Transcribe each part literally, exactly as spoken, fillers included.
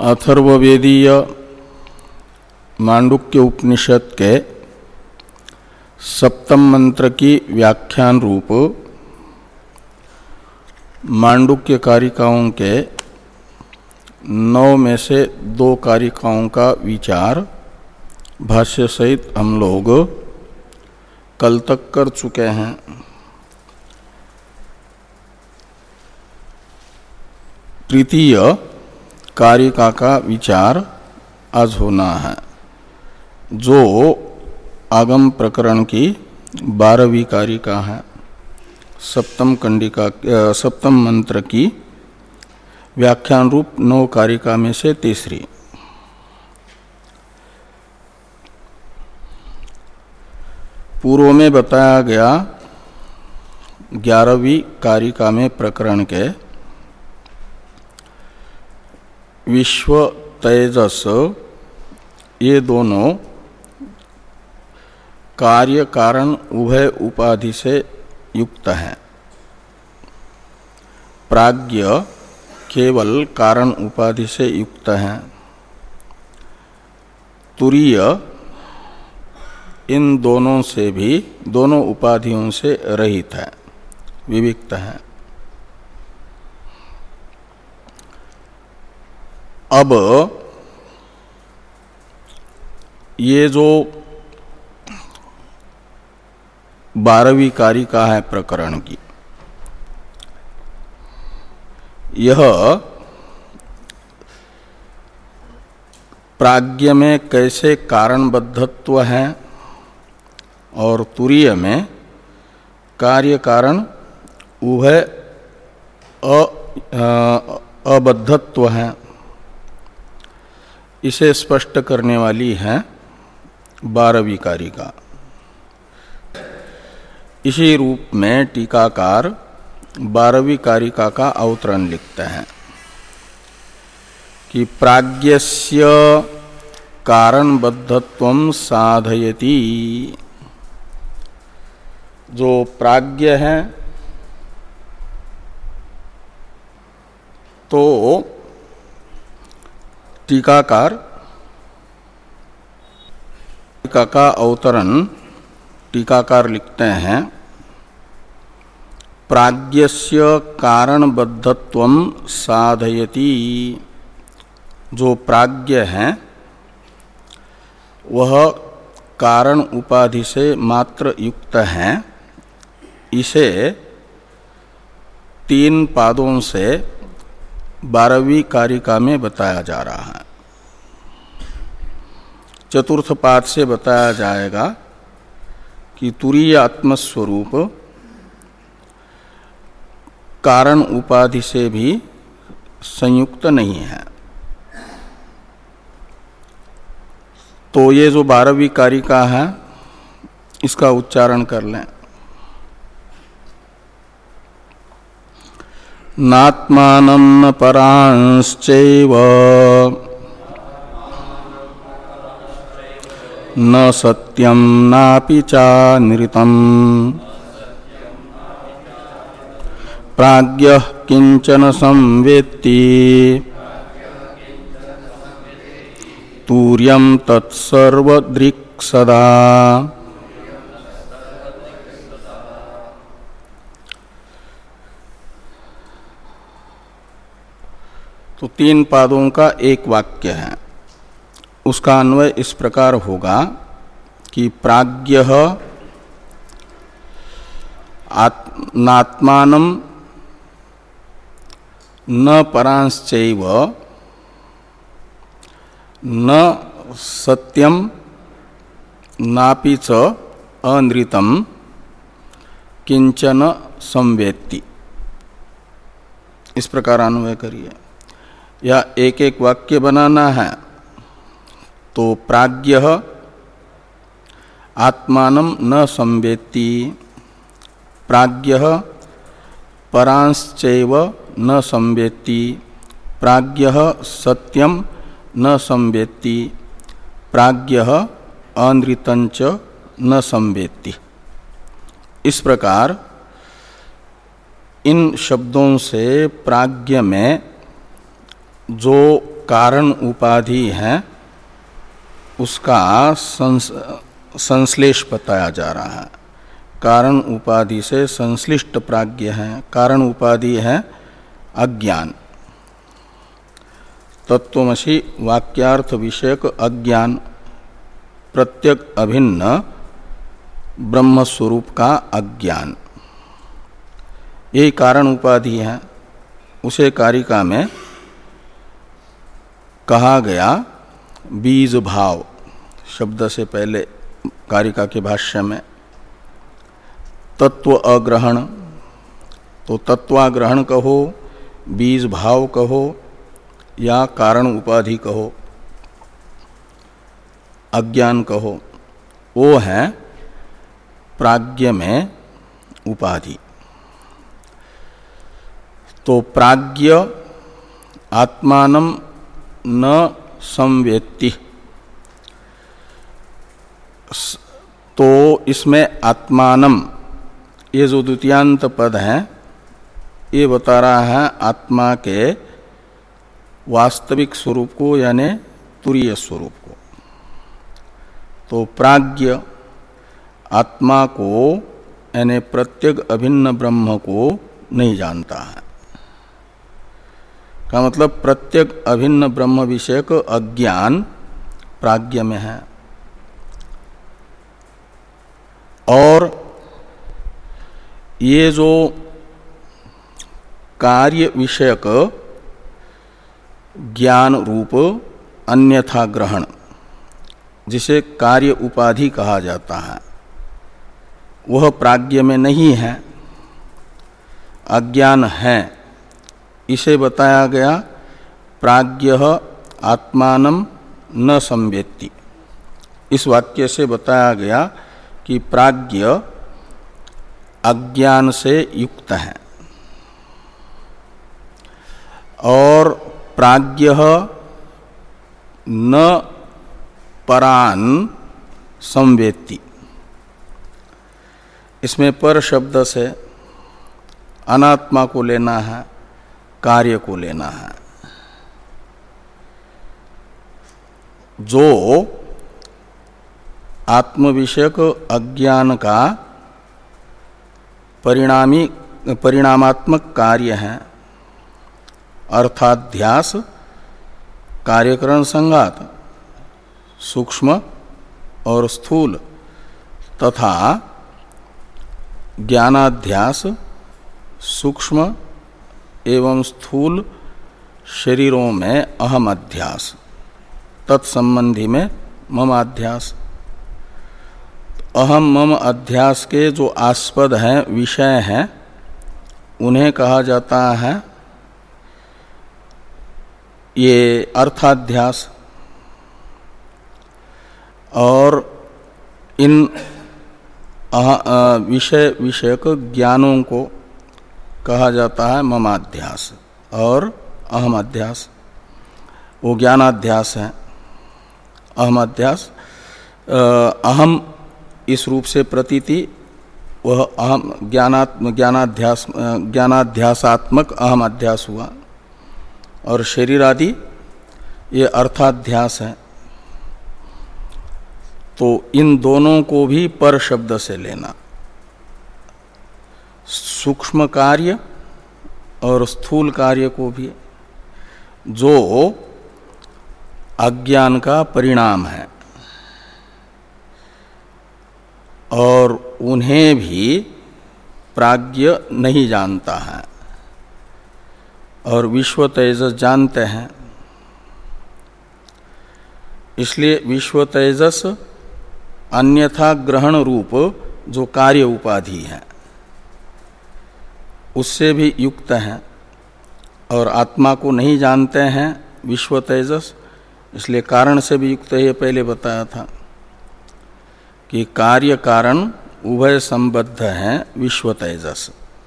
अथर्ववेदीय मांडुक्य उपनिषद के सप्तम मंत्र की व्याख्यान रूप मांडुक्य कारिकाओं के नौ में से दो कारिकाओं का विचार भाष्य सहित हम लोग कल तक कर चुके हैं। तृतीय कारिका का विचार आज होना है, जो आगम प्रकरण की बारहवीं कारिका है। सप्तम कंडिका सप्तम मंत्र की व्याख्यान रूप नौ कारिका में से तीसरी। पूर्व में बताया गया ग्यारहवीं कारिका में प्रकरण के विश्व तेजस ये दोनों कार्य कारण उभय उपाधि से युक्त हैं। प्राज्ञ केवल कारण उपाधि से युक्त हैं। तुरीय इन दोनों से भी दोनों उपाधियों से रहित है, विविक्त है। अब ये जो बारहवीं कारिका है प्रकरण की, यह प्राज्ञ में कैसे कारणबद्धत्व है और तुरीय में कार्य कारण उभय अबद्धत्व है, इसे स्पष्ट करने वाली है बारहवीं कारिका। इसी रूप में टीकाकार बारहवीं कारिका का अवतरण लिखते हैं कि प्राज्ञस्य कारणबद्धत्वं साधयति। जो प्राज्ञ है तो टीकाकार टीका का अवतरण टीकाकार लिखते हैं, प्राज्ञस्य कारणबद्धत्वं साधयति। जो प्राज्ञ है वह कारण उपाधि से मात्र युक्त है। इसे तीन पादों से बारहवीं कारिका में बताया जा रहा है। चतुर्थ पाद से बताया जाएगा कि तुरीय आत्मस्वरूप कारण उपाधि से भी संयुक्त नहीं है। तो ये जो बारहवीं कारिका है इसका उच्चारण कर लें। नात्मानं न परांश्चैव न सत्यं नापि चानृतम् प्राज्ञः किंचन संवेत्ति तूर्यं तत्सर्वदृक् सदा। तो तीन पादों का एक वाक्य है, उसका अन्वय इस प्रकार होगा कि प्राज्ञः नात्मानं न परांश्चैव न सत्यं नापि च अनृतं किंचन संवेत्ति। इस प्रकार अन्वय करिए, या एक एक वाक्य बनाना है। तो प्राज्ञः आत्मानं न संवेत्ति, प्राज्ञः परांश्चैव न संवेत्ति, प्राज्ञः सत्यं न संवेत्ति, प्राज्ञः अनृतञ्च न संवेत्ति। इस प्रकार इन शब्दों से प्राज्ञ में जो कारण उपाधि है उसका संस, संश्लेष बताया जा रहा है। कारण उपाधि से संश्लिष्ट प्राज्ञ है। कारण उपाधि है अज्ञान। तत्वमसि वाक्यार्थ विषयक अज्ञान प्रत्यक अभिन्न ब्रह्म स्वरूप का अज्ञान, यही कारण उपाधि है। उसे कारिका में कहा गया बीज भाव शब्द से पहले कारिका के भाष्य में। तत्व अग्रहण, तो तत्वाग्रहण कहो, बीज भाव कहो या कारण उपाधि कहो, अज्ञान कहो, वो है प्राज्ञ में उपाधि। तो प्राज्ञ आत्मानं न संवेत्ति, तो इसमें आत्मानम ये जो द्वितीयांत पद है ये बता रहा है आत्मा के वास्तविक स्वरूप को यानी तुरीय स्वरूप को। तो प्राज्ञ आत्मा को यानी प्रत्येक अभिन्न ब्रह्म को नहीं जानता है, का मतलब प्रत्येक अभिन्न ब्रह्म विषयक अज्ञान प्राज्ञ में है। और ये जो कार्य विषयक ज्ञान रूप अन्यथा ग्रहण, जिसे कार्य उपाधि कहा जाता है, वह प्राज्ञ में नहीं है, अज्ञान है। इसे बताया गया प्राज्ञ आत्मानं न संवेत्ति। इस वाक्य से बताया गया कि प्राज्ञ अज्ञान से युक्त है और प्राज्ञ न परान संवेत्ति। इसमें पर शब्द से अनात्मा को लेना है, कार्य को लेना है। जो आत्म विषयक अज्ञान का परिणामी परिणामात्मक कार्य है, अर्थाध्यास कार्यकरण संघात सूक्ष्म और स्थूल तथा ज्ञानाध्यास सूक्ष्म एवं स्थूल शरीरों में अहम अध्यास, तत्संबंधी में ममाध्यास। अहम मम अध्यास के जो आस्पद हैं, विषय हैं, उन्हें कहा जाता है ये अर्थाध्यास। और इन विषय विषयक ज्ञानों को कहा जाता है ममाध्यास और अहमाध्यास। वो ज्ञानाध्यास है। अहमाध्यास अहम इस रूप से प्रतीति, वह अहम ज्ञानात्म ज्ञानाध्यास ज्ञानाध्यासात्मक अहमाध्यास हुआ। और शरीर आदि ये अर्थाध्यास है। तो इन दोनों को भी पर शब्द से लेना, सूक्ष्म कार्य और स्थूल कार्य को भी, जो अज्ञान का परिणाम है, और उन्हें भी प्राज्ञ नहीं जानता है और विश्व तेजस जानते हैं। इसलिए विश्व तेजस अन्यथा ग्रहण रूप जो कार्य उपाधि है उससे भी युक्त हैं और आत्मा को नहीं जानते हैं विश्व तेजस, इसलिए कारण से भी युक्त है। ये पहले बताया था कि कार्य कारण उभय संबद्ध हैं विश्व तेजस,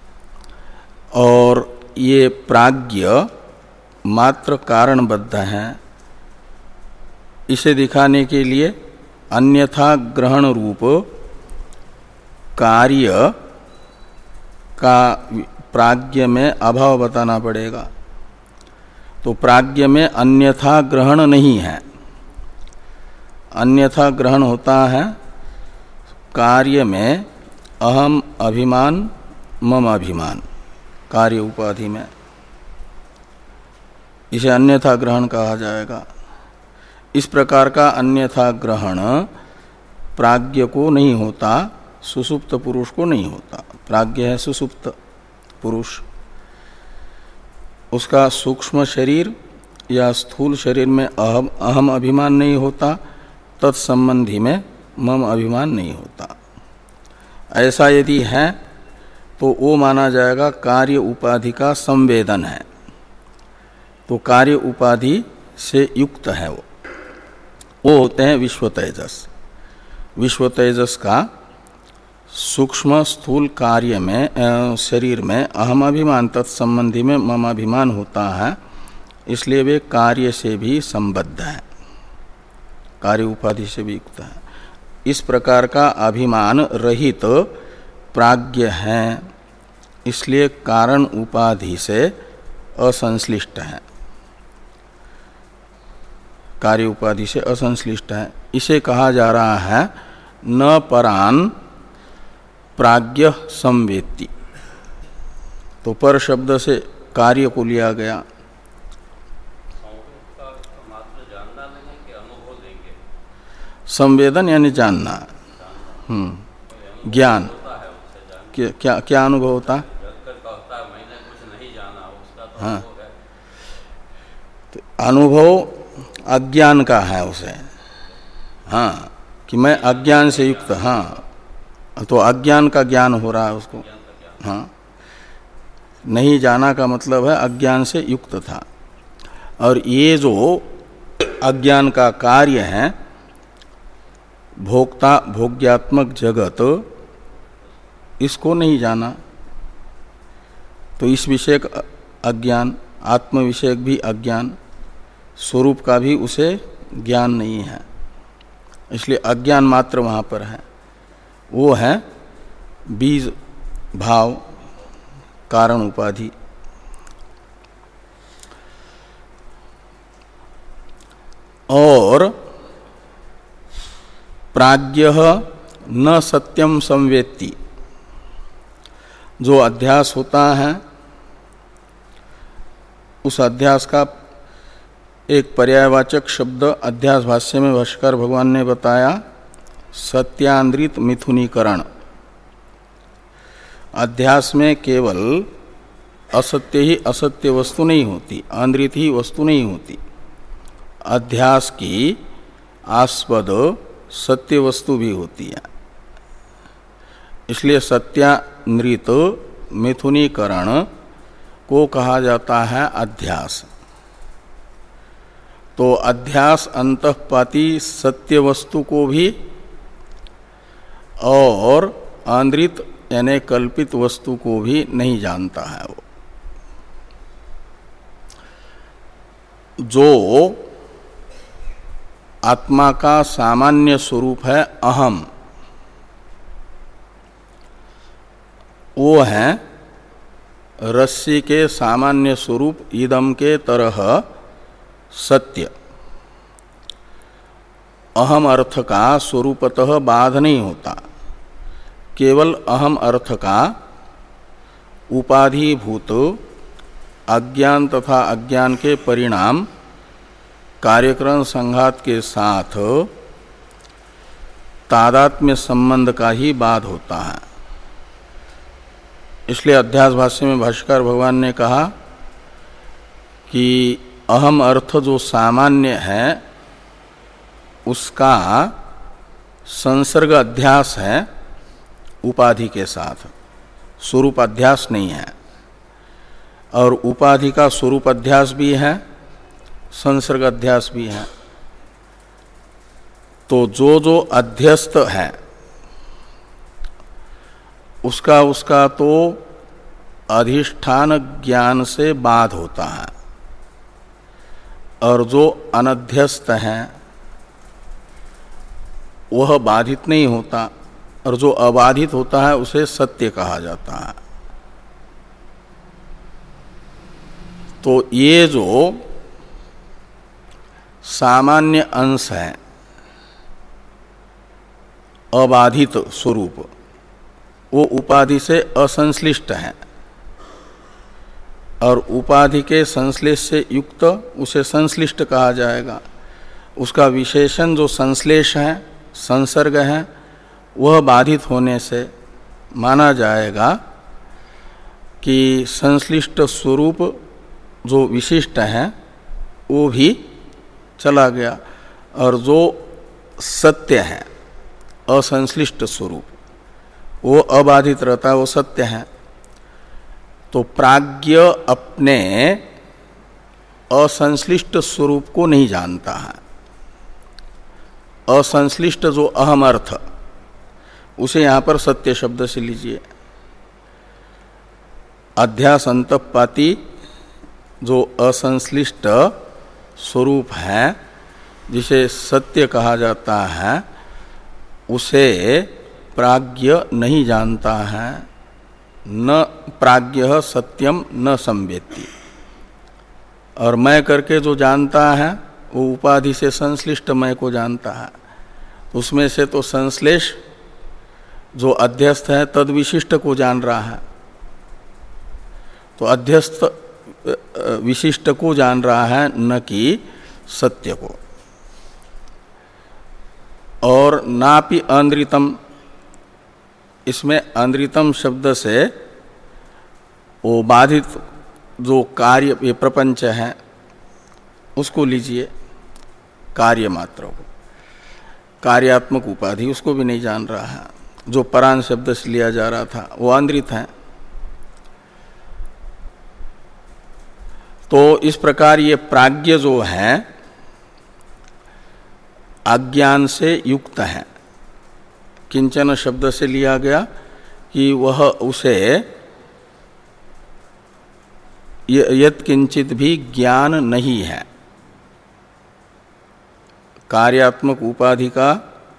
और ये प्राज्ञ मात्र कारणबद्ध हैं। इसे दिखाने के लिए अन्यथा ग्रहण रूप कार्य का प्राज्ञ में अभाव बताना पड़ेगा। तो प्राज्ञ में अन्यथा ग्रहण नहीं है। अन्यथा ग्रहण होता है कार्य में अहम अभिमान मम अभिमान, कार्य उपाधि में, इसे अन्यथा ग्रहण कहा जाएगा। इस प्रकार का अन्यथा ग्रहण प्राज्ञ को नहीं होता, सुसुप्त पुरुष को नहीं होता। प्राज्ञ है सुसुप्त पुरुष, उसका सूक्ष्म शरीर या स्थूल शरीर में अहम अहम अभिमान नहीं होता, तत्संबंधी में मम अभिमान नहीं होता। ऐसा यदि है तो वो माना जाएगा कार्य उपाधि का संवेदन है, तो कार्य उपाधि से युक्त है वो वो होते हैं विश्व तेजस। विश्व तेजस का सूक्ष्म स्थूल कार्य में शरीर में अहम अभिमान, तत्संबंधी में मम अभिमान होता है, इसलिए वे कार्य से भी संबद्ध है, कार्य उपाधि से भी युक्त है। इस प्रकार का अभिमान रहित तो प्राज्ञ है, इसलिए कारण उपाधि से असंश्लिष्ट है, कार्य उपाधि से असंश्लिष्ट है। इसे कहा जा रहा है न परान प्राज्ञ संवेत्ति। तो पर शब्द से कार्य को लिया गया। संवेदन यानी जानना, हम्म ज्ञान। क्या क्या क्या अनुभव होता है? हाँ, तो अनुभव अज्ञान का है उसे, हाँ, कि मैं अज्ञान से युक्त, हाँ, तो अज्ञान का ज्ञान हो रहा है उसको, हाँ। नहीं जाना का मतलब है अज्ञान से युक्त था। और ये जो अज्ञान का कार्य है भोक्ता भोग्यात्मक जगत, इसको नहीं जाना, तो इस विषय का अज्ञान, आत्म विषयक भी अज्ञान, स्वरूप का भी उसे ज्ञान नहीं है, इसलिए अज्ञान मात्र वहाँ पर है। वो है बीज भाव कारण उपाधि। और प्राज्ञ न सत्यम संवेत्ति, जो अध्यास होता है उस अध्यास का एक पर्यायवाचक शब्द अध्यास भाष्य में भाष्यकार भगवान ने बताया सत्यान्द्रित मिथुनीकरण। अध्यास में केवल असत्य ही असत्य वस्तु नहीं होती, आंद्रित ही वस्तु नहीं होती, अध्यास की आस्पद सत्य वस्तु भी होती है। इसलिए सत्यान्द्रित मिथुनीकरण को कहा जाता है अध्यास। तो अध्यास अंतःपाती सत्य वस्तु को भी और आंद्रित यानी कल्पित वस्तु को भी नहीं जानता है। वो जो आत्मा का सामान्य स्वरूप है अहम, वो है रस्सी के सामान्य स्वरूप इदम के तरह सत्य। अहम अर्थ का स्वरूपतः बाध नहीं होता, केवल अहम अर्थ का उपाधिभूत अज्ञान तथा अज्ञान के परिणाम कार्यक्रम संघात के साथ तादात्म्य संबंध का ही बाध होता है। इसलिए अध्यास भाष्य में भाष्यकार भगवान ने कहा कि अहम अर्थ जो सामान्य है उसका संसर्ग अध्यास है उपाधि के साथ, स्वरूप अध्यास नहीं है। और उपाधि का स्वरूप अध्यास भी है, संसर्ग अध्यास भी है। तो जो जो अध्यस्त है उसका उसका तो अधिष्ठान ज्ञान से बाध होता है, और जो अनध्यस्त है वह बाधित नहीं होता, और जो अबाधित होता है उसे सत्य कहा जाता है। तो ये जो सामान्य अंश है, अबाधित स्वरूप, वो उपाधि से असंश्लिष्ट है, और उपाधि के संश्लेष से युक्त उसे संश्लिष्ट कहा जाएगा। उसका विशेषण जो संश्लेष है, संसर्ग है, वह बाधित होने से माना जाएगा कि संश्लिष्ट स्वरूप जो विशिष्ट है वो भी चला गया, और जो सत्य है असंश्लिष्ट स्वरूप वो अबाधित रहता है, वो सत्य है। तो प्राज्ञ अपने असंश्लिष्ट स्वरूप को नहीं जानता है। असंश्लिष्ट जो अहम अर्थ, उसे यहां पर सत्य शब्द से लीजिए। अध्यास अंतपाती जो असंश्लिष्ट स्वरूप है, जिसे सत्य कहा जाता है, उसे प्राज्ञ नहीं जानता है। न प्राज्ञ सत्यम न संवेत्ति। और मैं करके जो जानता है वो उपाधि से संश्लिष्ट मैं को जानता है। उसमें से तो संश्लेष जो अध्यस्त है तद विशिष्ट को जान रहा है, तो अध्यस्त विशिष्ट को जान रहा है, न कि सत्य को। और नापि अंद्रितम, इसमें अंद्रितम शब्द से वो बाधित जो कार्य ये प्रपंच है उसको लीजिए, कार्य मात्र को, कार्यात्मक उपाधि, उसको भी नहीं जान रहा है। जो परान शब्द से लिया जा रहा था वो अंद्रित है। तो इस प्रकार ये प्राज्ञ जो है अज्ञान से युक्त है। किंचन शब्द से लिया गया कि वह उसे यत् किंचित भी ज्ञान नहीं है। कार्यात्मक उपाधि का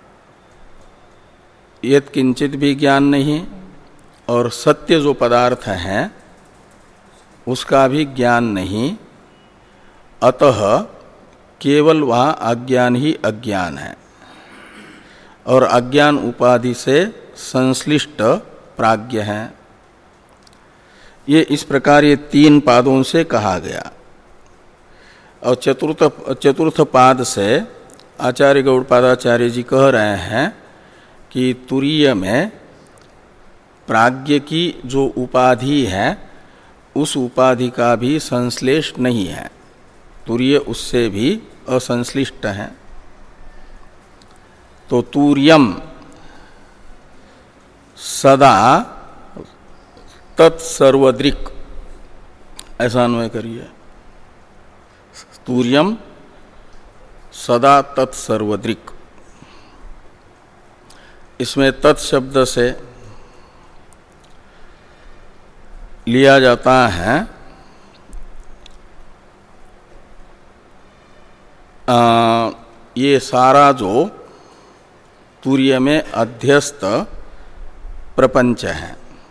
यत् किंचित भी ज्ञान नहीं, और सत्य जो पदार्थ है उसका भी ज्ञान नहीं। अतः केवल वहाँ अज्ञान ही अज्ञान है, और अज्ञान उपाधि से संश्लिष्ट प्राज्ञ है। ये इस प्रकार ये तीन पादों से कहा गया। और चतुर्थ चतुर्थ पाद से आचार्य गौड़पादाचार्य जी कह रहे हैं कि तुरीय में प्राज्ञ की जो उपाधि है उस उपाधि का भी संश्लेष नहीं है, तुरीय उससे भी असंश्लिष्ट है। तो तूर्यम सदा तत्सर्वदृक्, ऐसा अन्वय करिए। तूर्यम सदा तत्सर्वदृक्। इसमें तत्शब्द से लिया जाता है आ, ये सारा जो तुर्य में अध्यस्त प्रपंच है,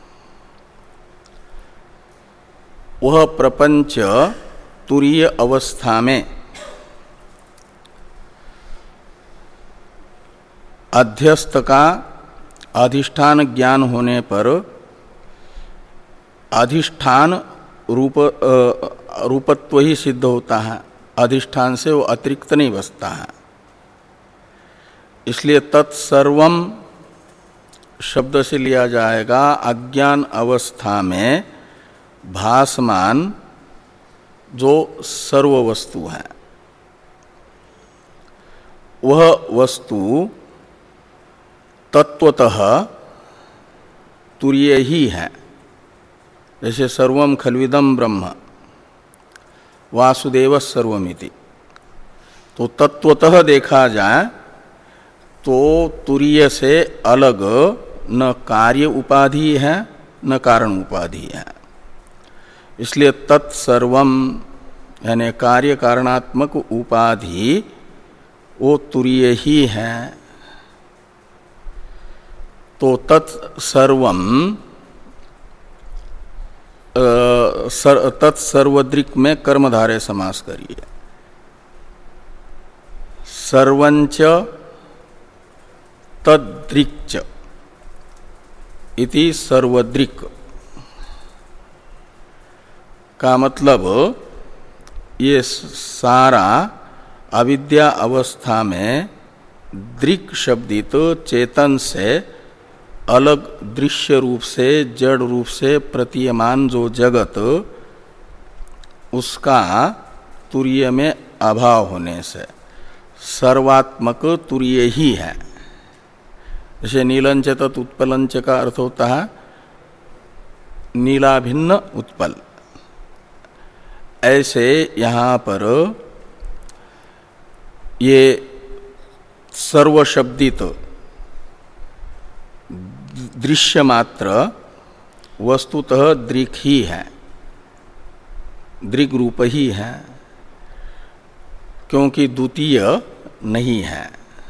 वह प्रपंच तुरीय अवस्था में अध्यस्त का अधिष्ठान ज्ञान होने पर अधिष्ठान रूप रूपत्व ही सिद्ध होता है, अधिष्ठान से वो अतिरिक्त नहीं बसता है। इसलिए तत्सर्वम शब्द से लिया जाएगा अज्ञान अवस्था में भासमान जो सर्व वस्तु है, वह वस्तु तत्वतः तुरीय ही है। जैसे सर्वम खल्विदम ब्रह्म वासुदेव सर्वमिति, तो तत्वतः देखा जाए तो तुरीय से अलग न कार्य उपाधि है न कारण उपाधि है। इसलिए तत्सर्वम यानी कार्य कारणात्मक उपाधि वो तुरीय ही है। तो तत्सर्वम तत्सर्वदृक् में कर्मधारय समास करिए। सर्वंच तद्दृक्च इति सर्वदृक् का मतलब ये सारा अविद्या अवस्था में दृक् शब्दित चेतन से अलग दृश्य रूप से जड़ रूप से प्रतीयमान जो जगत उसका तुरीय में अभाव होने से सर्वात्मक तुरीय ही है। जैसे नीलंच तत् उत्पलंच का अर्थ होता है नीलाभिन्न उत्पल, ऐसे यहाँ पर ये सर्वशब्दित दृश्य मात्र वस्तुतः दृक् ही है, दृक् रूप ही है, क्योंकि द्वितीय नहीं है।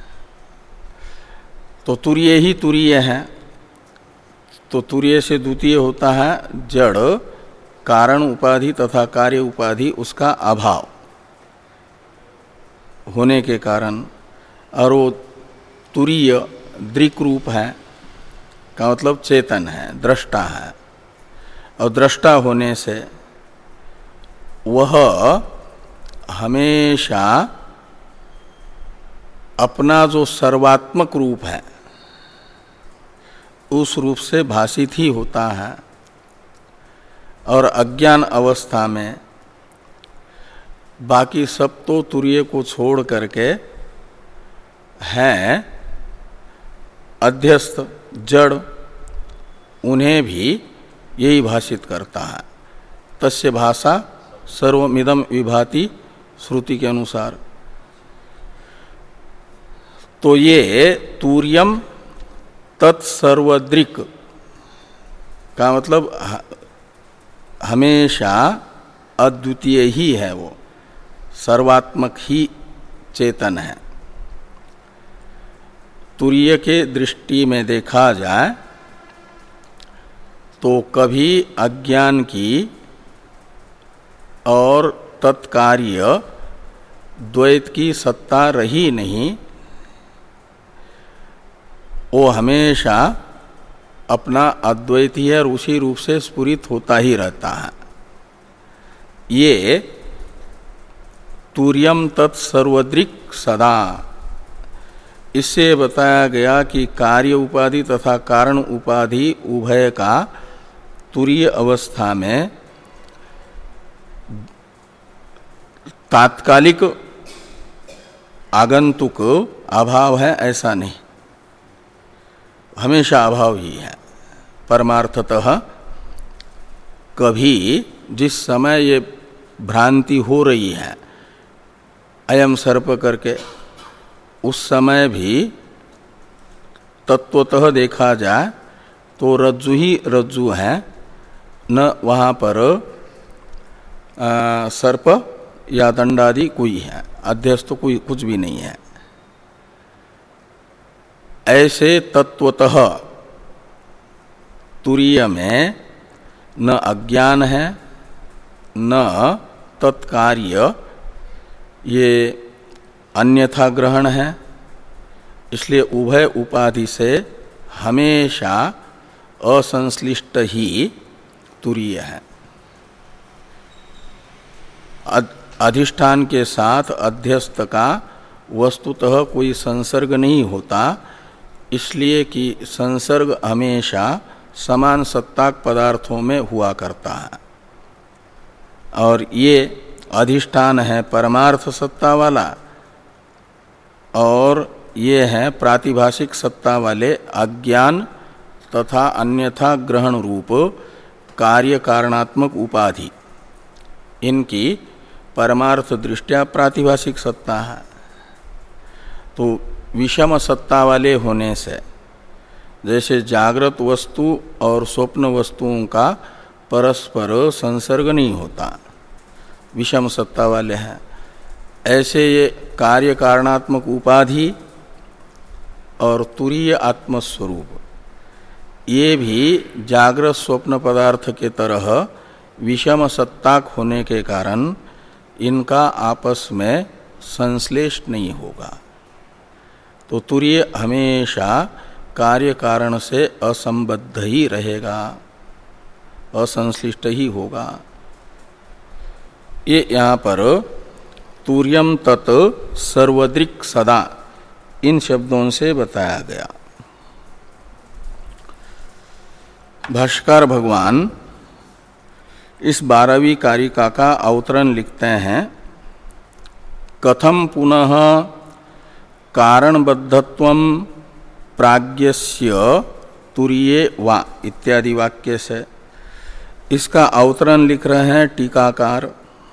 तो तुरीय ही तुरीय है, तो तुरीय से द्वितीय होता है जड़ कारण उपाधि तथा कार्य उपाधि उसका अभाव होने के कारण, और वो तुरीय दृक् रूप है का मतलब चेतन है, दृष्टा है, और दृष्टा होने से वह हमेशा अपना जो सर्वात्मक रूप है उस रूप से भाषित ही होता है। और अज्ञान अवस्था में बाकी सब तो तुरीय को छोड़ करके हैं अध्यस्थ जड़, उन्हें भी यही भाषित करता है। तस्य भाषा सर्वमिदं विभाति श्रुति के अनुसार। तो ये तूर्यम तत्सर्वदृक् का मतलब हमेशा अद्वितीय ही है, वो सर्वात्मक ही चेतन है। तुरीय के दृष्टि में देखा जाए तो कभी अज्ञान की और तत्कार्य द्वैत की सत्ता रही नहीं, वो हमेशा अपना अद्वैत ही और उसी रूप से स्फुरित होता ही रहता है। ये तुर्यम तत्सर्वदृक् सदा, इससे बताया गया कि कार्य उपाधि तथा कारण उपाधि उभय का तुरीय अवस्था में तात्कालिक आगंतुक अभाव है, ऐसा नहीं, हमेशा अभाव ही है। परमार्थतः कभी जिस समय ये भ्रांति हो रही है अयम सर्प करके, उस समय भी तत्वतः देखा जाए तो रज्जु ही रज्जु है, न वहाँ पर आ, सर्प या दंडादि कोई है, अध्यस्त कोई कुछ भी नहीं है। ऐसे तत्वतः तुरीय में न अज्ञान है न तत्कार्य ये अन्यथा ग्रहण है, इसलिए उभय उपाधि से हमेशा असंश्लिष्ट ही तुरीय है। अधिष्ठान के साथ अध्यस्त का वस्तुतः कोई संसर्ग नहीं होता, इसलिए कि संसर्ग हमेशा समान सत्ताक पदार्थों में हुआ करता है, और ये अधिष्ठान है परमार्थ सत्ता वाला और ये है प्रातिभाषिक सत्ता वाले अज्ञान तथा अन्यथा ग्रहण रूप कार्य कारणात्मक उपाधि, इनकी परमार्थ दृष्टया प्रातिभाषिक सत्ता है। तो विषम सत्ता वाले होने से जैसे जागृत वस्तु और स्वप्न वस्तुओं का परस्पर संसर्ग नहीं होता, विषम सत्ता वाले हैं, ऐसे ये कार्य कारणात्मक उपाधि और तुरीय आत्मस्वरूप ये भी जागृत स्वप्न पदार्थ के तरह विषम सत्ताक होने के कारण इनका आपस में संश्लेष नहीं होगा। तो तुरीय हमेशा कार्य कारण से असंबद्ध ही रहेगा, असंश्लिष्ट ही होगा। ये यहाँ पर तुर्यम तत् सर्वदृक् सदा इन शब्दों से बताया गया। भाष्यकार भगवान इस बारहवीं कारिका का अवतरण लिखते हैं। कथम पुनः कारणबद्धत्वं प्राज्ञस्य तुरीये वा इत्यादि वाक्य से इसका अवतरण लिख रहे हैं टीकाकार।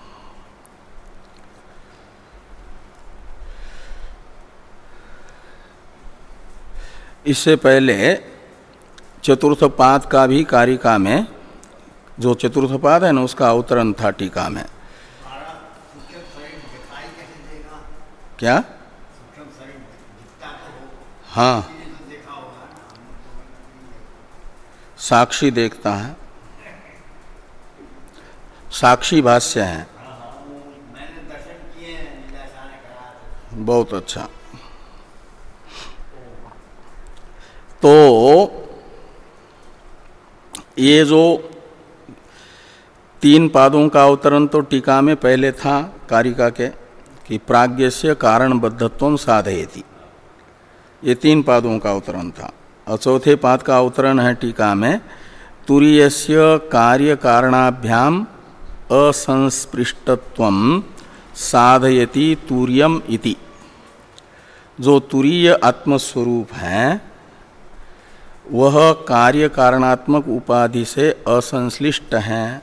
इससे पहले चतुर्थ पाद का भी कारिका में, जो चतुर्थ पाद है ना, उसका अवतरण था टीका में। क्या? हाँ, साक्षी देखता है, साक्षी भाष्य है। बहुत अच्छा। तो ये जो तीन पादों का अवतरण तो टीका में पहले था कारिका के कि प्राज्ञस्य कारणबद्धत्वं साधयति, ये तीन पादों का अवतरण था। और चौथे पाद का अवतरण है टीका में तुरीयस्य कार्य कारणाभ्याम असंस्पृष्टत्वं साधयति तुर्यम इति। जो तुरीय आत्मस्वरूप है वह कार्य कारणात्मक उपाधि से असंश्लिष्ट हैं।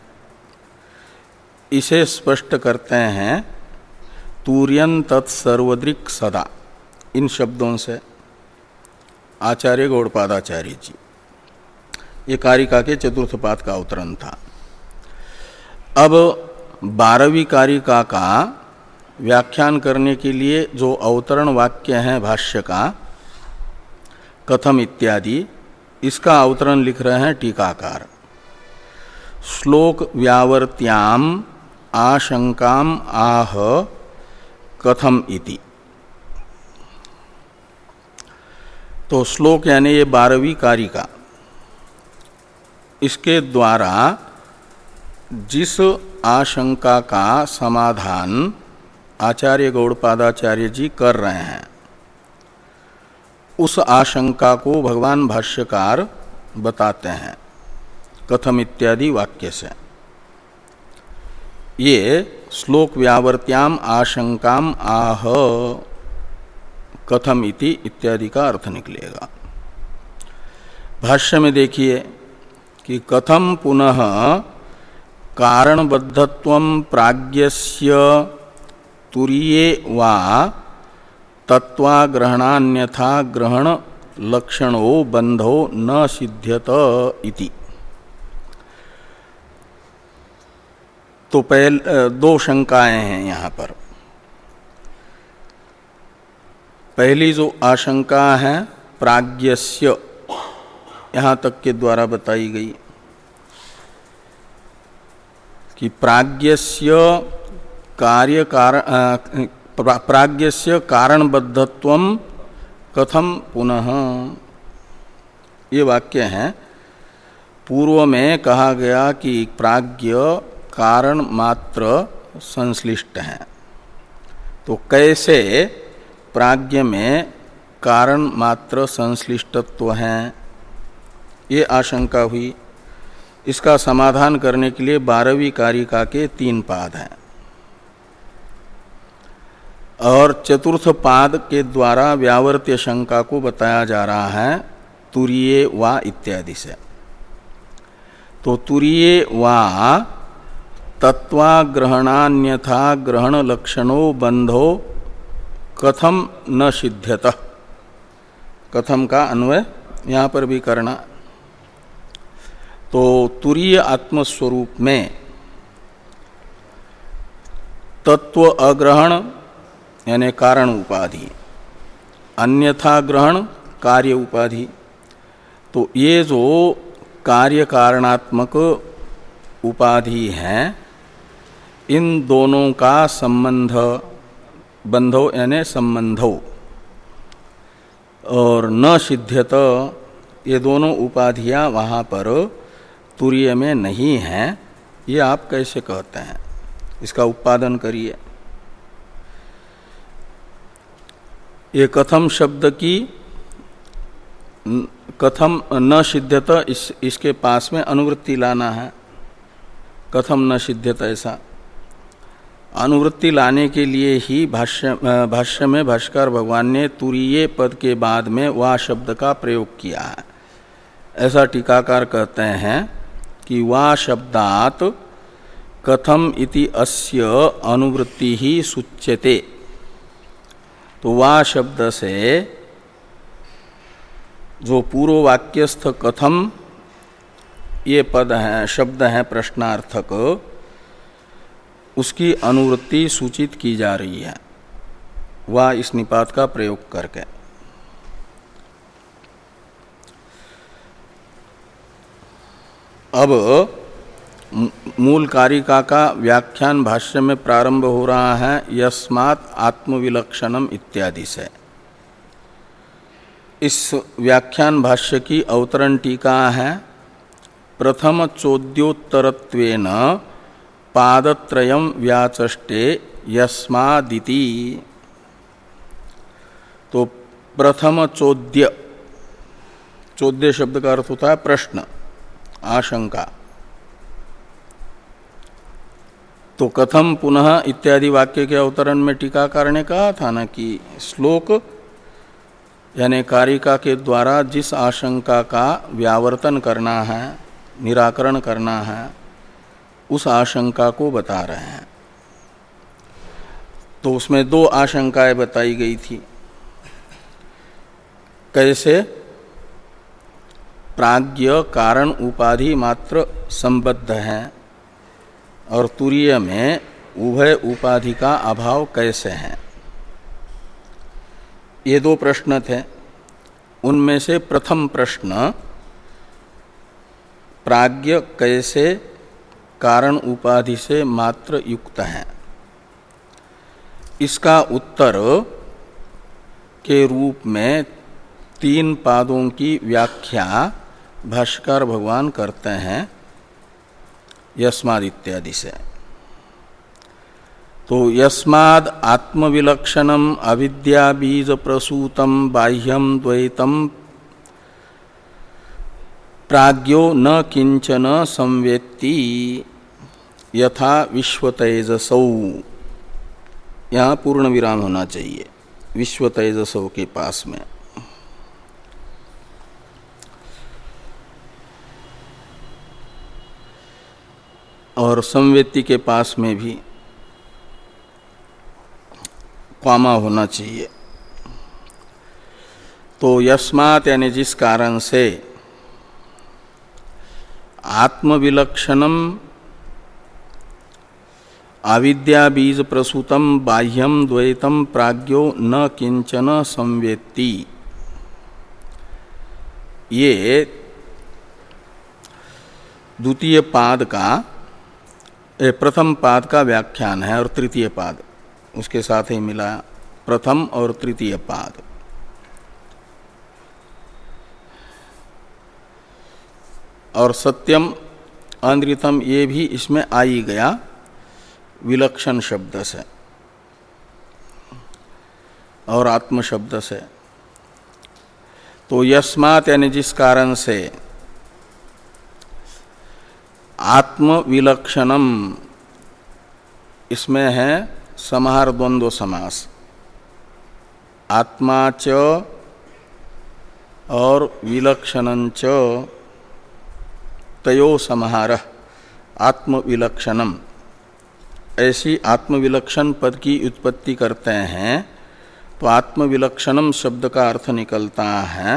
इसे स्पष्ट करते हैं तुर्यं तत्सर्वदृक् सदा इन शब्दों से आचार्य गौड़पादाचार्य जी। ये कारिका के चतुर्थ पाद का अवतरण था। अब बारहवीं कारिका का व्याख्यान करने के लिए जो अवतरण वाक्य है भाष्य का, कथम इत्यादि, इसका अवतरण लिख रहे हैं टीकाकार। श्लोक व्यावर्त्याम आशंकाम आह कथम इति। तो श्लोक यानी ये बारहवीं कारिका, इसके द्वारा जिस आशंका का समाधान आचार्य गौड़पादाचार्य जी कर रहे हैं, उस आशंका को भगवान भाष्यकार बताते हैं कथम इत्यादि वाक्य से। ये श्लोक व्यावर्त्याम आशंकाम आह कथम इति इत्यादि का अर्थ निकलेगा। भाष्य में देखिए कि कथम पुनः कारणबद्धत्वं प्राज्ञस्य तुरीये वा तत्वाग्रहणान्यथा ग्रहण लक्षणो बंधो न सिद्ध्यत इति। तो पहले दो शंकाएं हैं यहाँ पर। पहली जो आशंका है प्राज्ञस्य, यहाँ तक के द्वारा बताई गई कि प्राज्ञस्य कार्य कारण प्राज्ञस्य कारणबद्धत्वं कथम पुनः, ये वाक्य है। पूर्व में कहा गया कि प्राज्ञ कारण मात्र संश्लिष्ट है, तो कैसे प्राज्ञ में कारण मात्र संश्लिष्टत्व है, ये आशंका हुई। इसका समाधान करने के लिए बारहवीं कारिका के तीन पाद हैं और चतुर्थ पाद के द्वारा व्यावर्त्य शंका को बताया जा रहा है तुरीये वा इत्यादि से। तो तुरीये वा तत्वाग्रहणान्यथा ग्रहण लक्षणो बंधो कथम न सिद्ध्यतः, कथम का अन्वय यहाँ पर भी करना। तो तुरीय आत्मस्वरूप में तत्व अग्रहण यानी कारण उपाधि, अन्यथा ग्रहण कार्य उपाधि, तो ये जो कार्य कारणात्मक उपाधि हैं, इन दोनों का संबंध, बंधो यानी संबंधो, और न सिद्ध्यत, ये दोनों उपाधियां वहाँ पर तुरीय में नहीं हैं, ये आप कैसे कहते हैं? इसका उत्पादन करिए। ये कथम शब्द की कथम न सिद्ध्यत, इस इसके पास में अनुवृत्ति लाना है। कथम न सिद्ध्यत, ऐसा अनुवृत्ति लाने के लिए ही भाष्य भाष्य में भाष्कर भगवान ने तुरीय पद के बाद में वा शब्द का प्रयोग किया है। ऐसा टीकाकार कहते हैं कि वा शब्दात कथम इति अस्य अनुवृत्ति ही सुच्यते। तो वा शब्द से जो पूर्व वाक्यस्थ कथम ये पद है, शब्द है प्रश्नार्थक, उसकी अनुवृत्ति सूचित की जा रही है वा इस निपात का प्रयोग करके। अब मूल कारिका का व्याख्यान भाष्य में प्रारंभ हो रहा है यस्मात् आत्मविलक्षणम इत्यादि से। इस व्याख्यान भाष्य की अवतरण टीका है प्रथम चोद्योत्तरत्वेन पादत्रयम व्याचष्टे यस्मादिति। तो प्रथम चोद्य, चोद्य शब्द का अर्थ होता है प्रश्न, आशंका। तो कथम पुनः इत्यादि वाक्य के अवतरण में टीकाकार ने कहा था ना कि श्लोक यानी कारिका के द्वारा जिस आशंका का व्यावर्तन करना है, निराकरण करना है, उस आशंका को बता रहे हैं। तो उसमें दो आशंकाएं बताई गई थी। कैसे? प्राज्ञ कारण उपाधि मात्र संबद्ध है और तुरीय में उभय उपाधि का अभाव कैसे है, ये दो प्रश्न थे। उनमें से प्रथम प्रश्न प्राज्ञ कैसे कारण उपाधि से मात्र युक्त है, इसका उत्तर के रूप में तीन पादों की व्याख्या भाष्यकार भगवान करते हैं यस्माद् इत्यादि से। तो यस्माद् आत्मविलक्षणम अविद्या बीज प्रसूतम बाह्यम द्वैतम प्राज्ञो न किंचन संवेत्ति यथा विश्वतेजसौ। यहाँ पूर्ण विराम होना चाहिए विश्वतेजसौ के पास में। और संवेत्ति के पास में भी कॉमा होना चाहिए। तो यस्मात् यानी जिस कारण से आत्मविलक्षणम अविद्या बीज प्रसूतम बाह्यम द्वैतम प्राज्ञो न किंचन संवेत्ति, ये द्वितीय पाद का प्रथम पाद का व्याख्यान है और तृतीय पाद उसके साथ ही मिला, प्रथम और तृतीय पाद। और सत्यम अनृतम ये भी इसमें आ ही गया विलक्षण शब्द से और आत्म शब्द से। तो यस्मात् यानी जिस कारण से आत्म विलक्षणम, इसमें है समाहार द्वंद्व समास। आत्मा च और विलक्षणंच तयो समाहार आत्म विलक्षणम, ऐसी आत्मविलक्षण पद की उत्पत्ति करते हैं। तो आत्मविलक्षणम शब्द का अर्थ निकलता है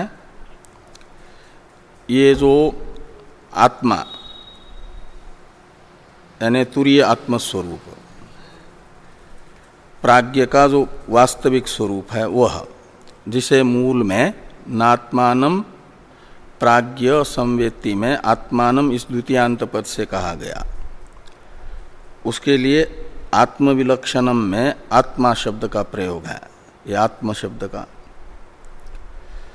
ये जो आत्मा यानी तुरीय आत्मस्वरूप, प्राज्ञ का जो वास्तविक स्वरूप है वह, जिसे मूल में नात्मानम प्राज्ञ संवेत्ति में आत्मानम इस द्वितीयांत पद से कहा गया, उसके लिए आत्मविलक्षणम में आत्मा शब्द का प्रयोग है। ये आत्म शब्द का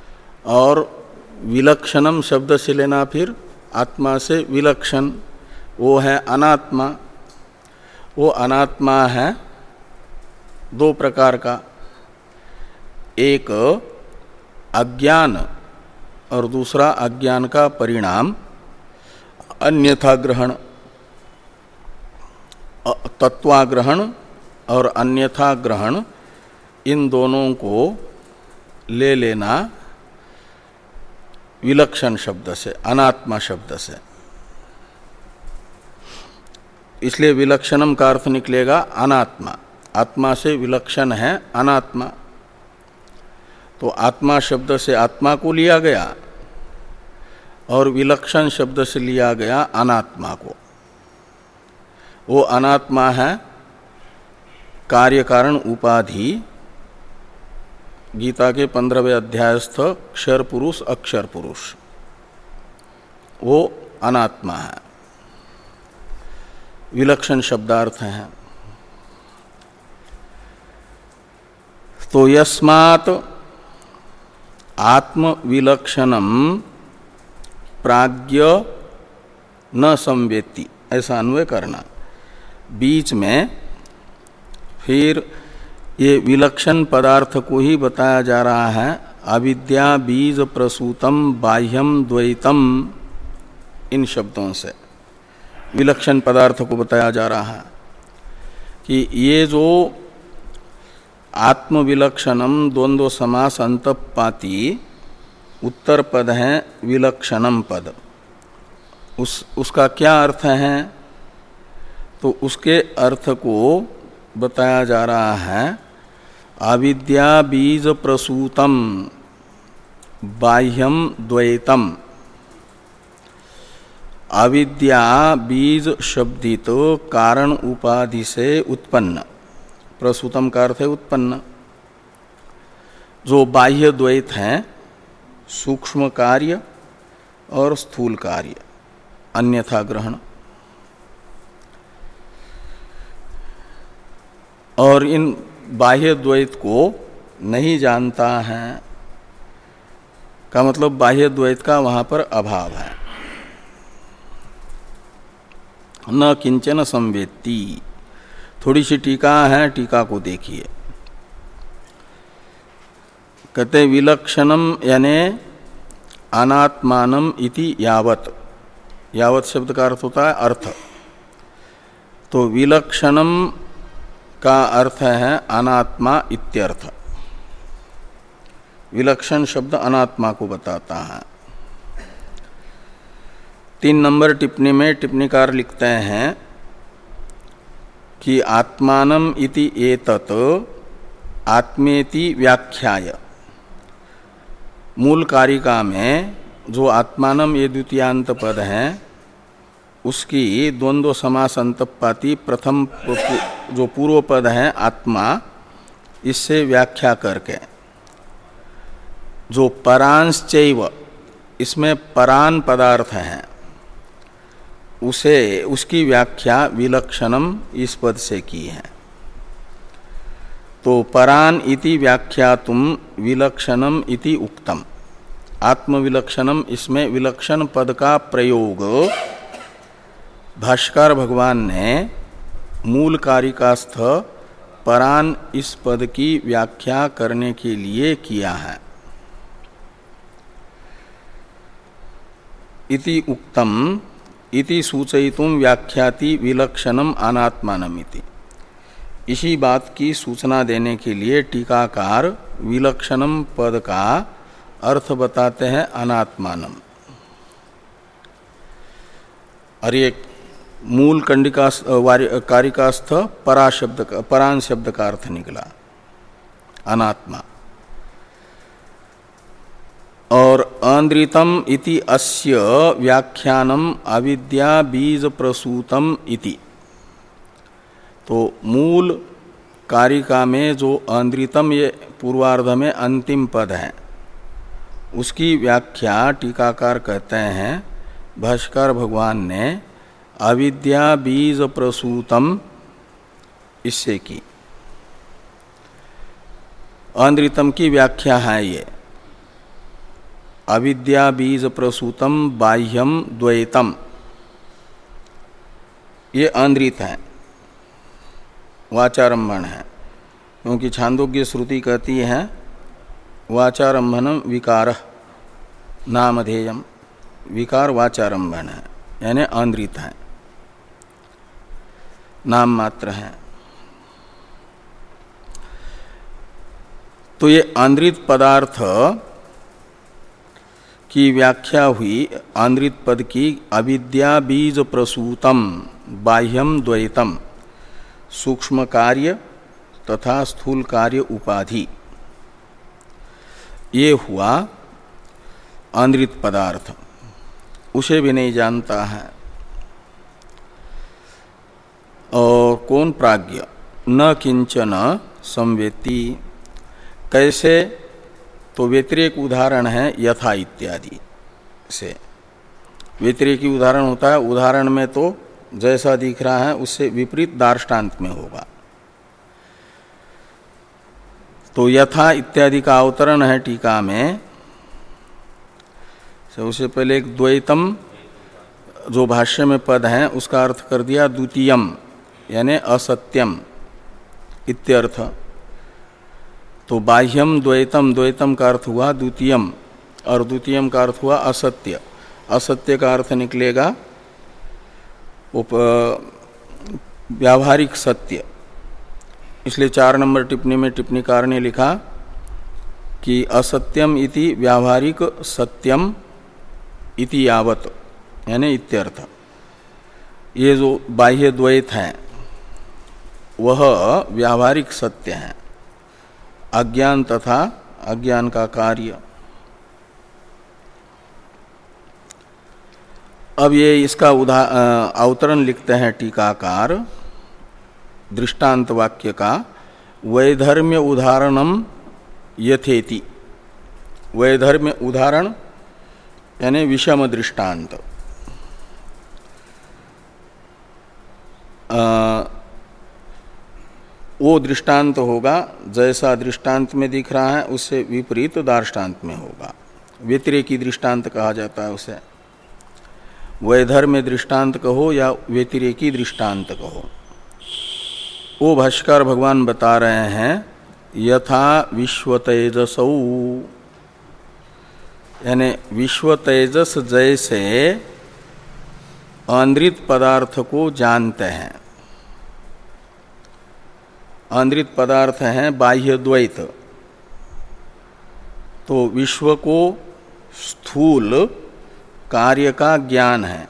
और विलक्षणम शब्द से लेना फिर आत्मा से विलक्षण, वो है अनात्मा। वो अनात्मा है दो प्रकार का, एक अज्ञान और दूसरा अज्ञान का परिणाम अन्यथा ग्रहण। तत्वाग्रहण और अन्यथा ग्रहण, इन दोनों को ले लेना विलक्षण शब्द से, अनात्मा शब्द से। इसलिए विलक्षणम का अर्थ निकलेगा अनात्मा। आत्मा से विलक्षण है अनात्मा। तो आत्मा शब्द से आत्मा को लिया गया और विलक्षण शब्द से लिया गया अनात्मा को। वो अनात्मा है कार्य कारण उपाधि, गीता के पंद्रहवें अध्यायस्थ क्षर पुरुष अक्षर पुरुष, वो अनात्मा है, विलक्षण शब्दार्थ है। तो यस्मात् आत्म विलक्षणम प्राज्ञ न संवेत्ति, ऐसा अन्वय करना। बीच में फिर ये विलक्षण पदार्थ को ही बताया जा रहा है। अविद्या बीज प्रसूतम बाह्यम द्वैतम, इन शब्दों से विलक्षण पदार्थ को बताया जा रहा है कि ये जो आत्म विलक्षणम द्वंद्व समास अंतपाती उत्तर पद है विलक्षणम पद, उस उसका क्या अर्थ है? तो उसके अर्थ को बताया जा रहा है अविद्या बीज प्रसूतम बाह्यम द्वैतम। अविद्या बीज शब्दित कारण उपाधि से उत्पन्न, प्रसूतम का अर्थ है उत्पन्न, जो बाह्य द्वैत हैं, सूक्ष्म कार्य और स्थूल कार्य, अन्यथा ग्रहण। और इन बाह्य द्वैत को नहीं जानता है का मतलब बाह्य द्वैत का वहां पर अभाव है। न किंचन संवेत्ति। थोड़ी सी टीका है, टीका को देखिए। कहते विलक्षणम यानी अनात्मानम इति यावत, यावत शब्द का अर्थ होता है अर्थ। तो विलक्षणम का अर्थ है अनात्मा इत्यर्थ। विलक्षण शब्द अनात्मा को बताता है। तीन नंबर टिप्पणी में टिप्पणीकार लिखते हैं कि आत्मानम इति एतत् आत्मेति व्याख्याय। मूल कारिका में जो आत्मानम ये द्वितीयांत पद है उसकी द्वंद्व समास अंतपाती प्रथम जो पूर्व पद है आत्मा, इससे व्याख्या करके जो परांश्चैव, इसमें परान पदार्थ है, उसे उसकी व्याख्या विलक्षणम इस पद से की है। तो परान इति व्याख्यातुम विलक्षणम इति उक्तम। आत्मविलक्षणम, इसमें विलक्षण पद का प्रयोग भाष्यकार भगवान ने मूल कारिकास्थ परान इस पद की व्याख्या करने के लिए किया है। इति उक्तम इति सूचयितुम व्याख्याति विलक्षणम अनात्मानमिति। इसी बात की सूचना देने के लिए टीकाकार विलक्षणम पद का अर्थ बताते हैं अनात्मानम। और ये मूल कंडिका कारिकास्थ परा शब्द का, परान शब्द का अर्थ निकला अनात्मा। और अंद्रितम इति अस्य व्याख्यानम अविद्या बीज प्रसूतम इति। तो मूल कारिका में जो अंद्रितम, ये पूर्वार्ध में अंतिम पद है, उसकी व्याख्या टीकाकार कहते हैं भाष्यकार भगवान ने अविद्या बीज प्रसूतम इससे की। अंद्रितम की व्याख्या है ये अविद्या बीज प्रसूतम बाह्यम द्वैतम, ये आंद्रित है, वाचारंभण है। क्योंकि छांदोग्य श्रुति कहती है वाचारंभनम विकार नामधेयम, विकार वाचारंभन है यानी आंद्रित है, नाम मात्र है। तो ये आंद्रित पदार्थ की व्याख्या हुई, आंद्रित पद की अविद्या बीज प्रसूतम बाह्यम द्वैतम, सूक्ष्म कार्य तथा स्थूल कार्य उपाधि, ये हुआ आंद्रित पदार्थ, उसे भी नहीं जानता है। और कौन? प्राज्ञ। न किंचन संवेति, कैसे? तो व्यतिरेक उदाहरण है यथा इत्यादि से। व्यतिरेकी उदाहरण होता है, उदाहरण में तो जैसा दिख रहा है उससे विपरीत दार्ष्टान्त में होगा। तो यथा इत्यादि का अवतरण है टीका में। उससे पहले एक द्वैतम जो भाष्य में पद है उसका अर्थ कर दिया द्वितीयम यानी असत्यम इत्यर्थ। तो बाह्यम द्वैतम, द्वैतम का अर्थ हुआ द्वितीयम और द्वितीयम का अर्थ हुआ असत्य। असत्य का अर्थ निकलेगा व्यावहारिक सत्य। इसलिए चार नंबर टिप्पणी में टिप्पणीकार ने लिखा कि असत्यम इति व्यावहारिक सत्यम इति यावत यानी इत्यर्थ। ये जो बाह्य द्वैत है वह व्यावहारिक सत्य है, अज्ञान तथा अज्ञान का कार्य। अब ये इसका उदा अवतरण लिखते हैं टीकाकार दृष्टांत वाक्य का, वैधर्म्य उदाहरणम यथेति। वैधर्म्य उदाहरण यानी विषम दृष्टांत। आ, वो दृष्टांत होगा जैसा दृष्टांत में दिख रहा है उससे विपरीत दार्ष्टान्त में होगा। व्यतिरेकी दृष्टांत कहा जाता है उसे। वैधर्म्य दृष्टांत कहो या व्यतिरेकी दृष्टांत कहो। वो भाष्यकार भगवान बता रहे हैं यथा विश्व तेजसौ, यानी विश्व तेजस जैसे आंद्रित पदार्थ को जानते हैं। आंद्रित पदार्थ हैं बाह्य द्वैत। तो विश्व को स्थूल कार्य का ज्ञान है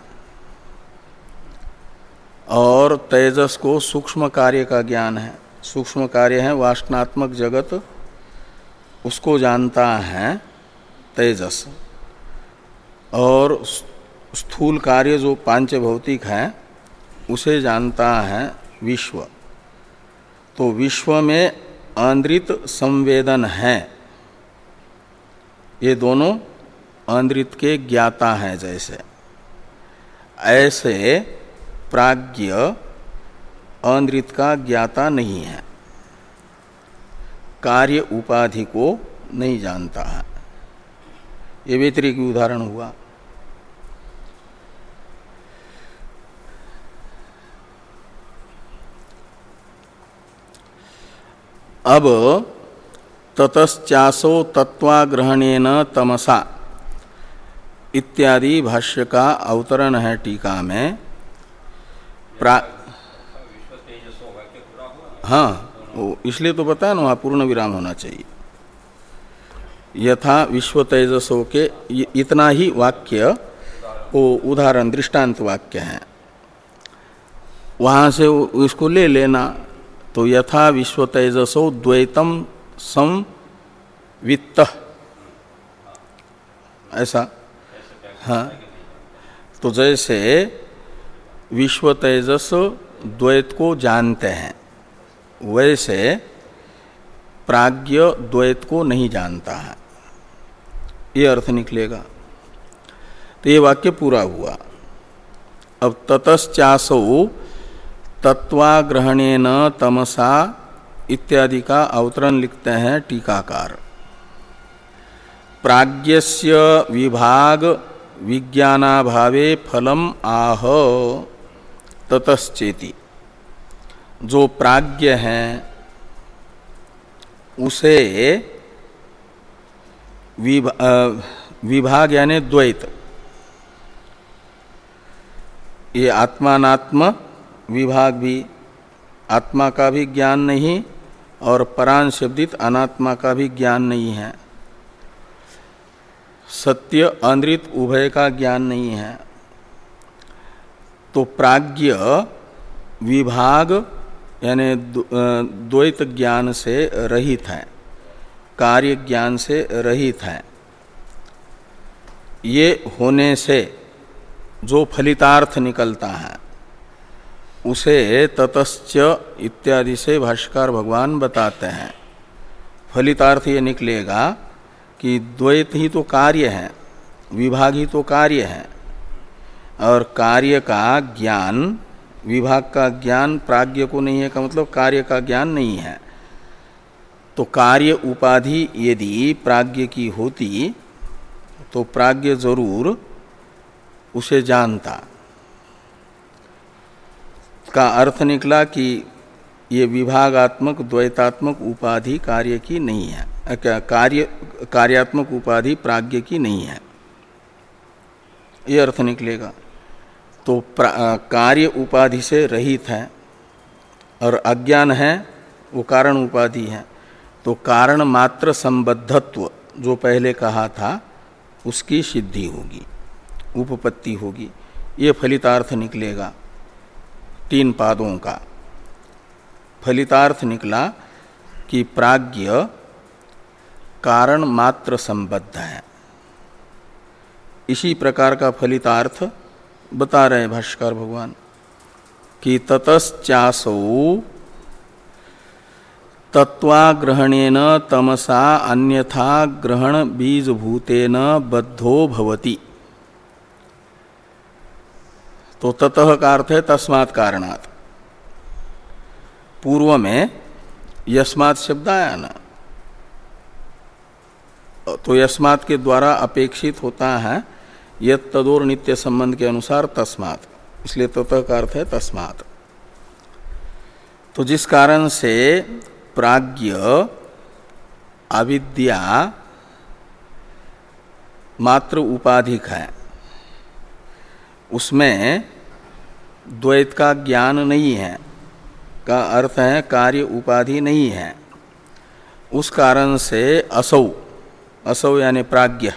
और तेजस को सूक्ष्म कार्य का ज्ञान है। सूक्ष्म कार्य है वासनात्मक जगत, उसको जानता है तेजस, और स्थूल कार्य जो पांच भौतिक है उसे जानता है विश्व। तो विश्व में आंद्रित संवेदन है। ये दोनों आंद्रित के ज्ञाता हैं। जैसे ऐसे प्राज्ञ आंद्रित का ज्ञाता नहीं है, कार्य उपाधि को नहीं जानता है। ये व्यतिरेकी उदाहरण हुआ। अब ततश्चासो तत्वाग्रहणेन तमसा इत्यादि भाष्य का अवतरण है टीका में। प्रा हाँ, इसलिए तो बताया ना वहाँ पूर्ण विराम होना चाहिए। यथा विश्व तेजसों के इतना ही वाक्य वो उदाहरण दृष्टांत वाक्य है, वहाँ से इसको ले लेना। तो यथा विश्व तेजसो द्वैतम संवित्त, ऐसा। हाँ, तो जैसे विश्व तेजस द्वैत को जानते हैं वैसे प्राज्ञ द्वैत को नहीं जानता है, ये अर्थ निकलेगा। तो ये वाक्य पूरा हुआ। अब ततश्चासो तत्वाग्रहणेन तमसा इत्यादि का अवतरण लिखते हैं टीकाकार। प्राज्ञस्य विभाग विज्ञानाभावे फलम आह ततश्चेति। जो प्राज्ञ है उसे विभा, विभाग यानी द्वैत, ये आत्मानात्म विभाग भी, आत्मा का भी ज्ञान नहीं और परान शब्दित अनात्मा का भी ज्ञान नहीं है, सत्य अनृत उभय का ज्ञान नहीं है। तो प्राज्ञ विभाग यानी द्वैत ज्ञान से रहित है, कार्य ज्ञान से रहित है। ये होने से जो फलितार्थ निकलता है उसे ततश्च इत्यादि से भाष्यकार भगवान बताते हैं। फलितार्थ ये निकलेगा कि द्वैत ही तो कार्य है, विभाग ही तो कार्य है, और कार्य का ज्ञान, विभाग का ज्ञान प्राज्ञ को नहीं है का मतलब कार्य का ज्ञान नहीं है। तो कार्य उपाधि यदि प्राज्ञ की होती तो प्राज्ञ जरूर उसे जानता। का अर्थ निकला कि ये विभागात्मक द्वैतात्मक उपाधि कार्य की नहीं है, क्या कार्य कार्यात्मक उपाधि प्राज्ञ की नहीं है, ये अर्थ निकलेगा। तो कार्य उपाधि से रहित है और अज्ञान है वो कारण उपाधि है। तो कारण मात्र संबद्धत्व जो पहले कहा था उसकी सिद्धि होगी, उपपत्ति होगी। ये फलितार्थ निकलेगा तीन पादों का। फलितार्थ निकला कि प्राज्ञ कारण मात्र संबद्ध है। इसी प्रकार का फलितार्थ बता रहे भाष्यकार भगवान कि ततश्चासौ तत्वाग्रहणेन तमसा अन्यथा ग्रहण बीजभूतेन बद्धो भवति। तो ततः का अर्थ है तस्मात् कारणात्। पूर्व में यस्मात् शब्द आया ना, तो यस्मात् के द्वारा अपेक्षित होता है यत् तदोर नित्य संबंध के अनुसार तस्मात्, इसलिए ततः का अर्थ है तस्मात्। तो जिस कारण से प्राज्ञ अविद्या मात्र उपाधिक है, उसमें द्वैत का ज्ञान नहीं है, का अर्थ है कार्य उपाधि नहीं है। उस कारण से असौ, असौ यानी प्राज्ञ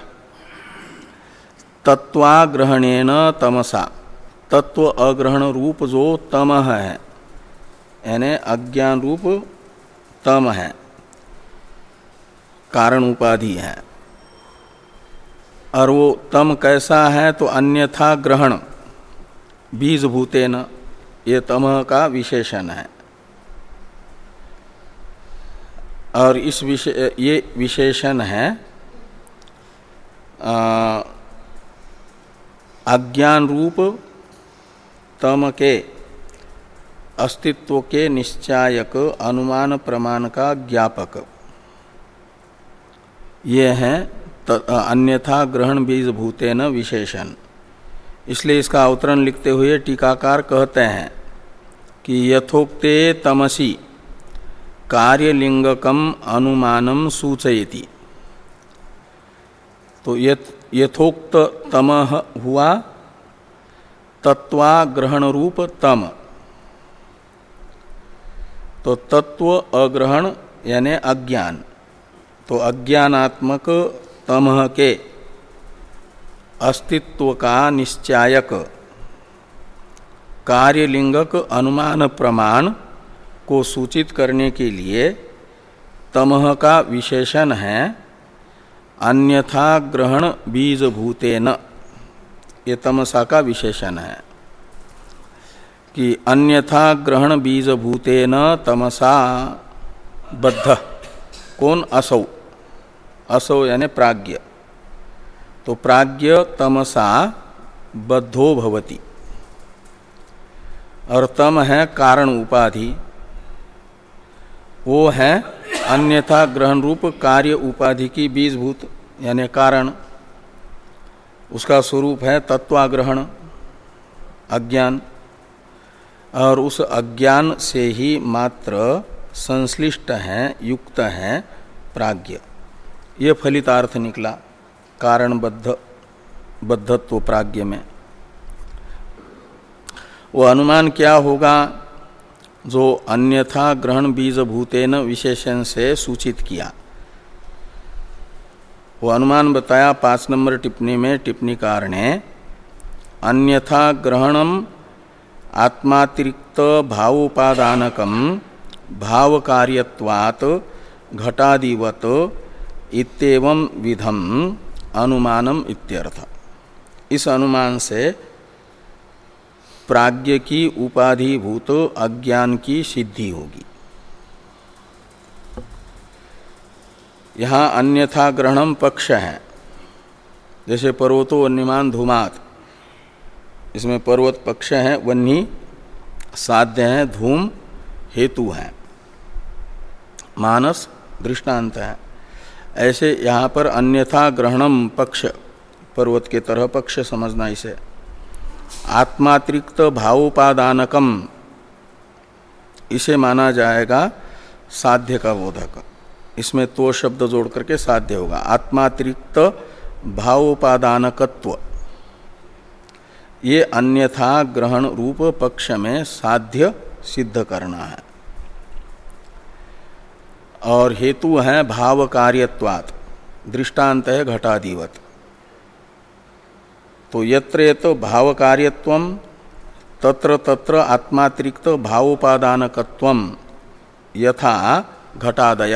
तत्वाग्रहणेन तमसा, तत्व अग्रहण रूप जो तम है यानी अज्ञान रूप तम है, कारण उपाधि है। और वो तम कैसा है तो अन्यथा ग्रहण बीजभूतेन, ये तम का विशेषण है। और इस विशे, ये विशेषण है अज्ञान रूप तम के अस्तित्व के निश्चायक अनुमान प्रमाण का ज्ञापक। ये है अन्यथा ग्रहण बीजभूतेन विशेषण। इसलिए इसका अवतरण लिखते हुए टीकाकार कहते हैं कि यथोक्ते तमसी कार्यलिंगकम अनुमानम सूचयति। तो यथोक्त तमः हुआ तत्वाग्रहण रूप तम। तो तत्व अग्रहण यानी अज्ञान, तो अज्ञानात्मक तमः के अस्तित्व का निश्चायक कार्यलिंगक अनुमान प्रमाण को सूचित करने के लिए तमः का विशेषण है अन्यथा ग्रहण बीजभूतेन। ये तमसा का विशेषण है कि अन्यथा ग्रहण बीजभूतेन तमसा बद्ध। कौन? असौ, असौ यानी प्राज्ञ। तो प्राज्ञ तमसा बद्धो भवति, और तम है कारण उपाधि, वो है अन्यथा ग्रहण रूप कार्य उपाधि की बीजभूत यानी कारण, उसका स्वरूप है तत्वाग्रहण, अज्ञान, और उस अज्ञान से ही मात्र संश्लिष्ट हैं, युक्त हैं प्राज्ञ। ये फलितार्थ निकला कारणबद्ध बद्धत्व प्राज्ञ में। वो अनुमान क्या होगा जो अन्यथा ग्रहण बीजभूतेन विशेषण से सूचित किया। वो अनुमान बताया पांच नंबर टिप्पणी में टिप्पणीकार ने, अन्यथा ग्रहणम आत्मातिरिक्त भावोपादानकम भाव कार्यत्वात् घटादिवत इत्येवं विधम अनुमानम इत्यर्थ। इस अनुमान से प्राज्ञ की उपाधिभूत अज्ञान की सिद्धि होगी। यहाँ अन्यथा ग्रहणम पक्ष है, जैसे पर्वतो वन्यमान धूमात, इसमें पर्वत पक्ष है, वन्नी साध्य है, धूम हेतु है, मानस दृष्टांत है। ऐसे यहाँ पर अन्यथा ग्रहणम पक्ष, पर्वत के तरह पक्ष समझना इसे। आत्मातिरिक्त भावोपादानकम, इसे माना जाएगा साध्य का बोधक। इसमें तो शब्द जोड़ करके साध्य होगा। आत्मातिरिक्त भावोपादानकत्व, ये अन्यथा ग्रहण रूप पक्ष में साध्य सिद्ध करना है। और हेतु है भाव कार्यत्वात्, दृष्टांत है घटादिवत। तो यत्र यत्र भाव कार्यत्वम तत्र तत्र आत्मातिरिक्त भावोपादानकत्वम यथा घटादय,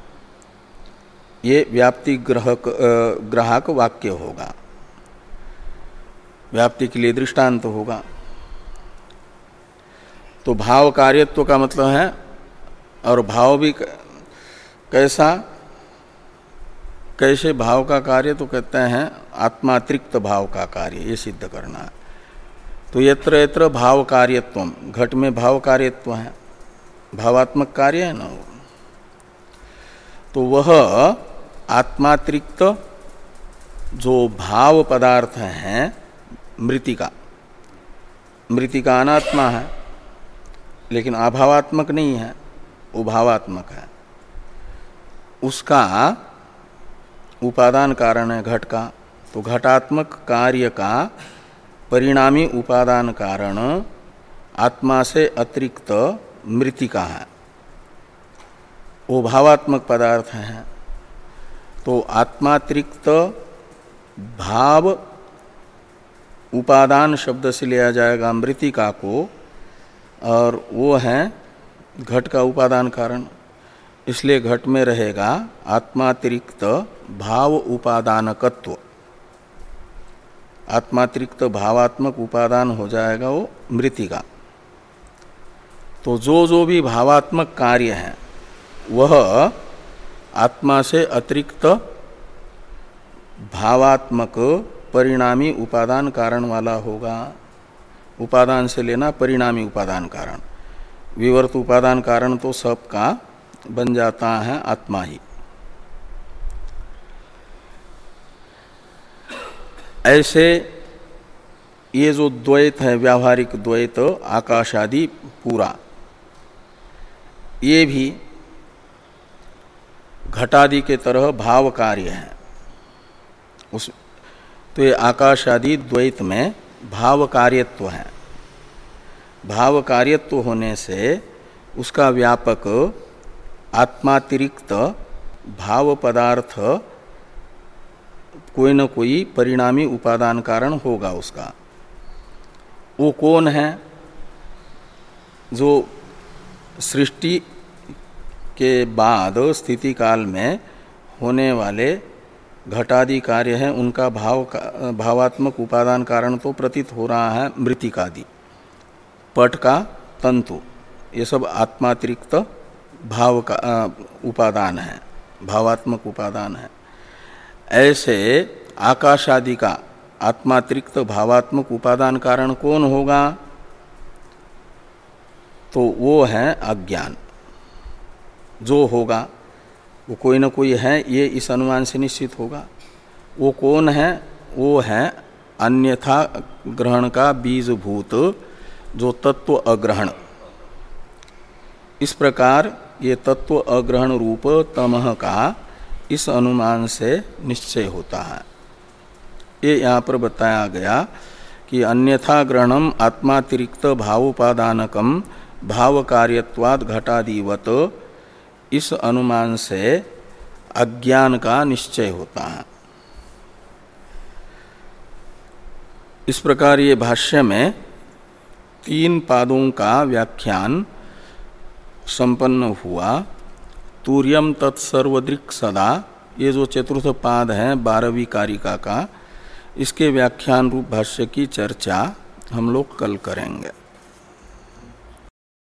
ये व्याप्ति ग्राहक ग्राहक वाक्य होगा, व्याप्ति के लिए दृष्टांत होगा। तो भाव कार्यत्व का मतलब है, और भाव भी कैसा, कैसे भाव का कार्य, तो कहते हैं आत्मातिरिक्त भाव का कार्य, ये सिद्ध करना है। तो यत्र यत्र भाव कार्यत्वम, घट में भाव कार्यत्व है, भावात्मक कार्य है ना वो, तो वह आत्मातिरिक्त जो भाव पदार्थ हैं, मृतिका, मृतिका अनात्मा है लेकिन अभावात्मक नहीं है, वो भावात्मक है, उसका उपादान कारण है घट का। तो घटात्मक कार्य का परिणामी उपादान कारण आत्मा से अतिरिक्त मृतिका है, वो भावात्मक पदार्थ है। तो आत्मातिरिक्त भाव उपादान शब्द से लिया जाएगा मृतिका को, और वो है घट का उपादान कारण। इसलिए घट में रहेगा आत्मातिरिक्त भाव उपादानकत्व, आत्मातिरिक्त भावात्मक उपादान हो जाएगा वो मृतिका। तो जो जो भी भावात्मक कार्य है वह आत्मा से अतिरिक्त भावात्मक परिणामी उपादान कारण वाला होगा। उपादान से लेना परिणामी उपादान कारण, विवर्त उपादान कारण तो सबका बन जाता है आत्मा ही। ऐसे ये जो द्वैत है, व्यावहारिक द्वैत आकाश आदि पूरा, ये भी घटादि के तरह भाव कार्य है। उस तो ये आकाश आदि द्वैत में भाव कार्यत्व है। भाव कार्यत्व होने से उसका व्यापक आत्मातिरिक्त भाव पदार्थ कोई न कोई परिणामी उपादान कारण होगा उसका। वो कौन है? जो सृष्टि के बाद स्थिति काल में होने वाले घटादि कार्य हैं, उनका भाव का, भावात्मक उपादान कारण तो प्रतीत हो रहा है मृतिकादि, पट का तंतु, ये सब आत्मातिरिक्त भाव का उपादान है, भावात्मक उपादान है। ऐसे आकाश आदि का आत्मातिरिक्त भावात्मक उपादान कारण कौन होगा? तो वो है अज्ञान। जो होगा वो कोई न कोई है, ये इस अनुमान से निश्चित होगा। वो कौन है? वो है अन्यथा ग्रहण का बीजभूत जो तत्व अग्रहण। इस प्रकार ये तत्व अग्रहण रूप तमह का इस अनुमान से निश्चय होता है। ये यहाँ पर बताया गया कि अन्यथा ग्रहणम आत्मातिरिक्त भावोपादानकम भाव कार्यत्वाद घटादिवत, इस अनुमान से अज्ञान का निश्चय होता है। इस प्रकार ये भाष्य में तीन पादों का व्याख्यान संपन्न हुआ। तूर्यम तत्सर्वदृक् सदा, ये जो चतुर्थ पाद है बारहवीं कारिका का, इसके व्याख्यान रूप भाष्य की चर्चा हम लोग कल करेंगे।